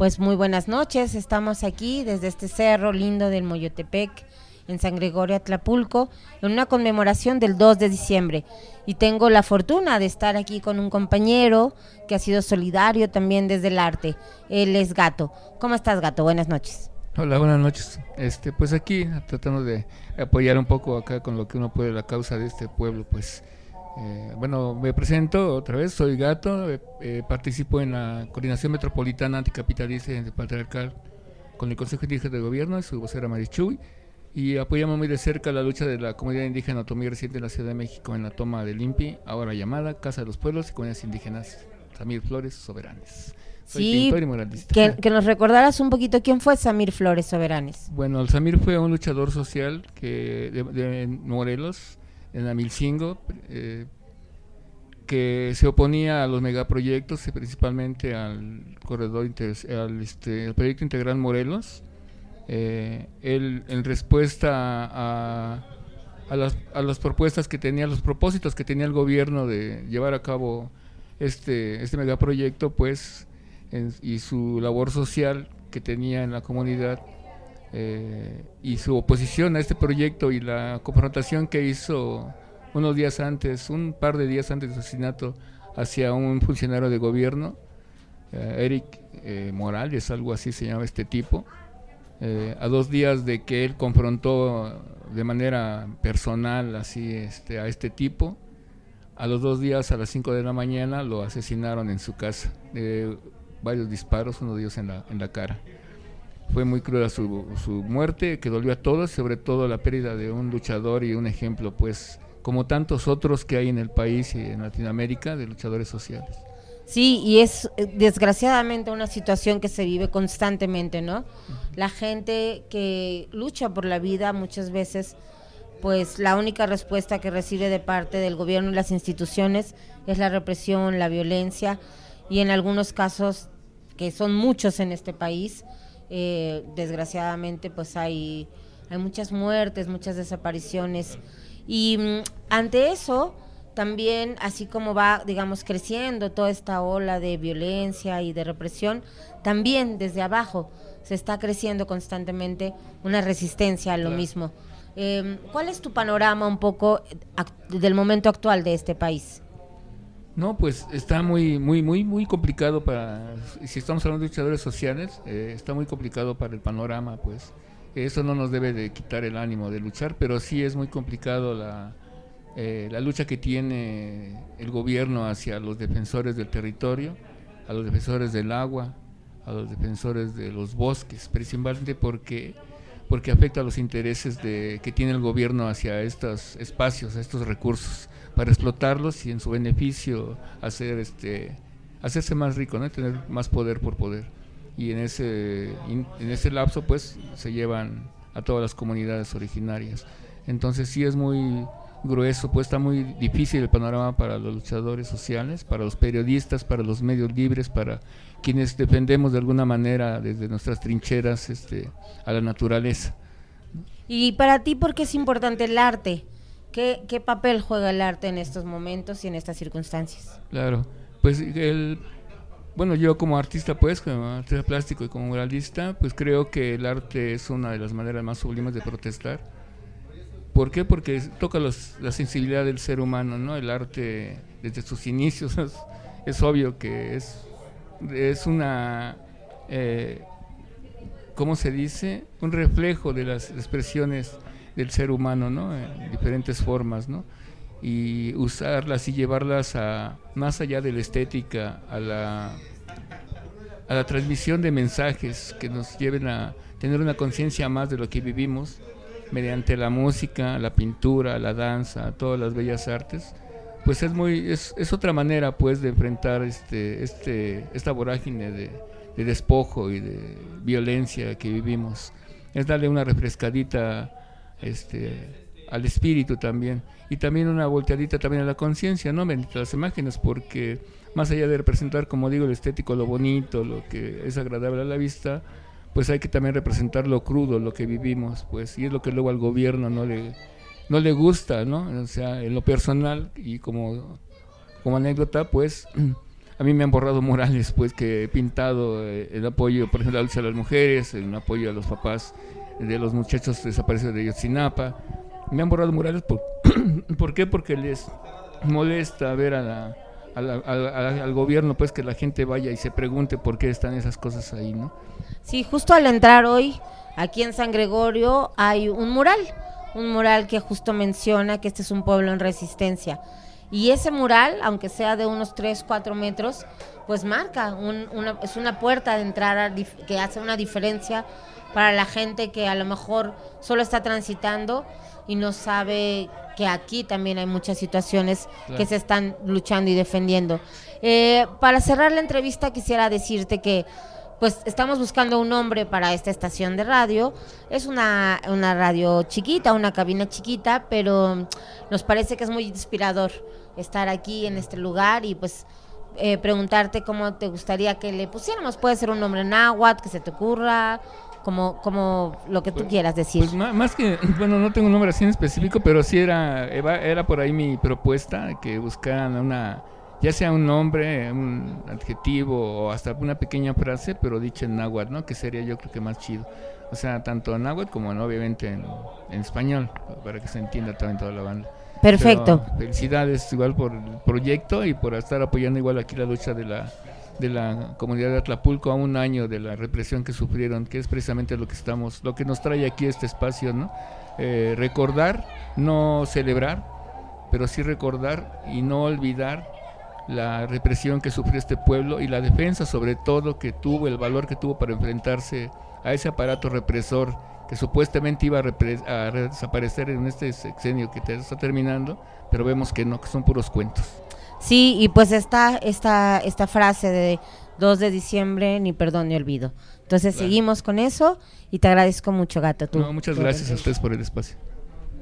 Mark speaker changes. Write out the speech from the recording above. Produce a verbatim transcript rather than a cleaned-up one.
Speaker 1: Pues muy buenas noches, estamos aquí desde este cerro lindo del Moyotepec, en San Gregorio Atlapulco, en una conmemoración del dos de diciembre. Y tengo la fortuna de estar aquí con un compañero que ha sido solidario también desde el arte. Él es Gato. ¿Cómo estás, Gato? Buenas noches.
Speaker 2: Hola, buenas noches. Este, pues aquí tratando de apoyar un poco acá con lo que uno puede la causa de este pueblo, pues. Eh, bueno, me presento otra vez, soy Gato, eh, eh, participo en la Coordinación Metropolitana Anticapitalista y Patriarcal con el Consejo Indígena de Gobierno, su vocera Marichuy, y apoyamos muy de cerca la lucha de la comunidad indígena otomí reciente en la Ciudad de México en la toma del I N P I, ahora llamada Casa de los Pueblos y Comunidades Indígenas Samir Flores Soberanes. Soy
Speaker 1: Sí,
Speaker 2: pintor y muralista.
Speaker 1: Que, que nos recordaras un poquito quién fue Samir Flores Soberanes.
Speaker 2: Bueno, el Samir fue un luchador social que de, de Morelos, en Amilcingo, eh, que se oponía a los megaproyectos, eh, principalmente al corredor inter, al, este, al proyecto integral Morelos. Eh, él, en respuesta a, a, las, a las propuestas que tenía, los propósitos que tenía el gobierno de llevar a cabo este, este megaproyecto, pues, en, y su labor social que tenía en la comunidad, eh, y su oposición a este proyecto y la confrontación que hizo unos días antes, un par de días antes del asesinato hacia un funcionario de gobierno, eh, Eric eh, Morales, algo así se llama este tipo, eh, a dos días de que él confrontó de manera personal así este, a este tipo, a los dos días a las cinco de la mañana lo asesinaron en su casa, de varios disparos, uno de ellos en la, en la cara. Fue muy cruda su, su muerte, que dolió a todos, sobre todo la pérdida de un luchador y un ejemplo, pues, como tantos otros que hay en el país y en Latinoamérica, de luchadores sociales.
Speaker 1: Sí, y es desgraciadamente una situación que se vive constantemente, ¿no? Uh-huh. La gente que lucha por la vida muchas veces, pues la única respuesta que recibe de parte del gobierno y las instituciones es la represión, la violencia, y en algunos casos, que son muchos en este país, eh, desgraciadamente pues hay, hay muchas muertes, muchas desapariciones. Y um, ante eso, también, así como va, digamos, creciendo toda esta ola de violencia y de represión, también desde abajo se está creciendo constantemente una resistencia a lo claro. mismo. Eh, ¿Cuál es tu panorama un poco act- del momento actual de este país?
Speaker 2: No, pues está muy, muy, muy, muy complicado para, si estamos hablando de luchadores sociales, eh, está muy complicado para el panorama, pues. Eso no nos debe de quitar el ánimo de luchar, pero sí es muy complicado la, eh, la lucha que tiene el gobierno hacia los defensores del territorio, a los defensores del agua, a los defensores de los bosques, principalmente porque, porque afecta a los intereses de, que tiene el gobierno hacia estos espacios, a estos recursos, para explotarlos y en su beneficio hacer este, hacerse más rico, ¿no? Tener más poder por poder. Y en ese en ese lapso pues se llevan a todas las comunidades originarias. Entonces sí es muy grueso, pues está muy difícil el panorama para los luchadores sociales, para los periodistas, para los medios libres, para quienes defendemos de alguna manera desde nuestras trincheras este, a la naturaleza.
Speaker 1: Y para ti, ¿por qué es importante el arte? ¿Qué, qué papel juega el arte en estos momentos y en estas circunstancias?
Speaker 2: Claro, pues el... Bueno, yo como artista, pues, como artista plástico y como muralista, pues creo que el arte es una de las maneras más sublimes de protestar. ¿Por qué? Porque toca los, la sensibilidad del ser humano, ¿no? El arte, desde sus inicios, es, es obvio que es, es una, eh, ¿cómo se dice? Un reflejo de las expresiones del ser humano, ¿no? En diferentes formas, ¿no? Y usarlas y llevarlas a más allá de la estética, a la a la transmisión de mensajes que nos lleven a tener una conciencia más de lo que vivimos mediante la música, la pintura, la danza, todas las bellas artes, pues es muy es, es otra manera pues de enfrentar este este esta vorágine de, de despojo y de violencia que vivimos. Es darle una refrescadita este al espíritu también, y también una volteadita también a la conciencia, ¿no? Mediante las imágenes, porque más allá de representar, como digo, lo estético, lo bonito, lo que es agradable a la vista, pues hay que también representar lo crudo, lo que vivimos, pues, y es lo que luego al gobierno no le no le gusta, ¿no? O sea, en lo personal y como como anécdota, pues, a mí me han borrado murales pues que he pintado eh, el apoyo, por ejemplo, a la lucha de las mujeres, el apoyo a los papás de los muchachos desaparecidos de Yotzinapa. Me han borrado murales por ¿por qué? Porque les molesta ver a la, a la, a la, al gobierno pues que la gente vaya y se pregunte por qué están esas cosas ahí, ¿no?
Speaker 1: Sí, justo al entrar hoy aquí en San Gregorio hay un mural, un mural que justo menciona que este es un pueblo en resistencia. Y ese mural, aunque sea de unos tres, cuatro metros, pues marca, un, una, es una puerta de entrada dif- que hace una diferencia para la gente que a lo mejor solo está transitando y no sabe que aquí también hay muchas situaciones claro. que se están luchando y defendiendo. Eh, para cerrar la entrevista quisiera decirte que pues estamos buscando un nombre para esta estación de radio. Es una, una radio chiquita, una cabina chiquita, pero nos parece que es muy inspirador estar aquí en este lugar y pues eh, preguntarte cómo te gustaría que le pusiéramos. Puede ser un nombre náhuatl que se te ocurra, como, como lo que tú
Speaker 2: pues,
Speaker 1: quieras decir.
Speaker 2: Pues más, más que, bueno, no tengo un nombre así en específico, pero sí era, era por ahí mi propuesta, que buscaran una... ya sea un nombre, un adjetivo o hasta una pequeña frase, pero dicha en náhuatl, ¿no? Que sería yo creo que más chido. O sea, tanto en náhuatl como ¿no? obviamente en, en español, para que se entienda también toda la banda.
Speaker 1: Perfecto.
Speaker 2: Pero felicidades igual por el proyecto y por estar apoyando igual aquí la lucha de la de la comunidad de Atlapulco a un año de la represión que sufrieron, que es precisamente lo que estamos, lo que nos trae aquí este espacio, ¿no? Eh, recordar, no celebrar, pero sí recordar y no olvidar la represión que sufrió este pueblo y la defensa sobre todo que tuvo, el valor que tuvo para enfrentarse a ese aparato represor que supuestamente iba a, repre- a desaparecer en este sexenio que te está terminando, pero vemos que no, que son puros cuentos.
Speaker 1: Sí, y pues está esta, esta frase de dos de diciembre, ni perdón ni olvido. Entonces claro. seguimos con eso y te agradezco mucho, Gato. Tú,
Speaker 2: no, muchas
Speaker 1: tú
Speaker 2: gracias a ustedes por el espacio.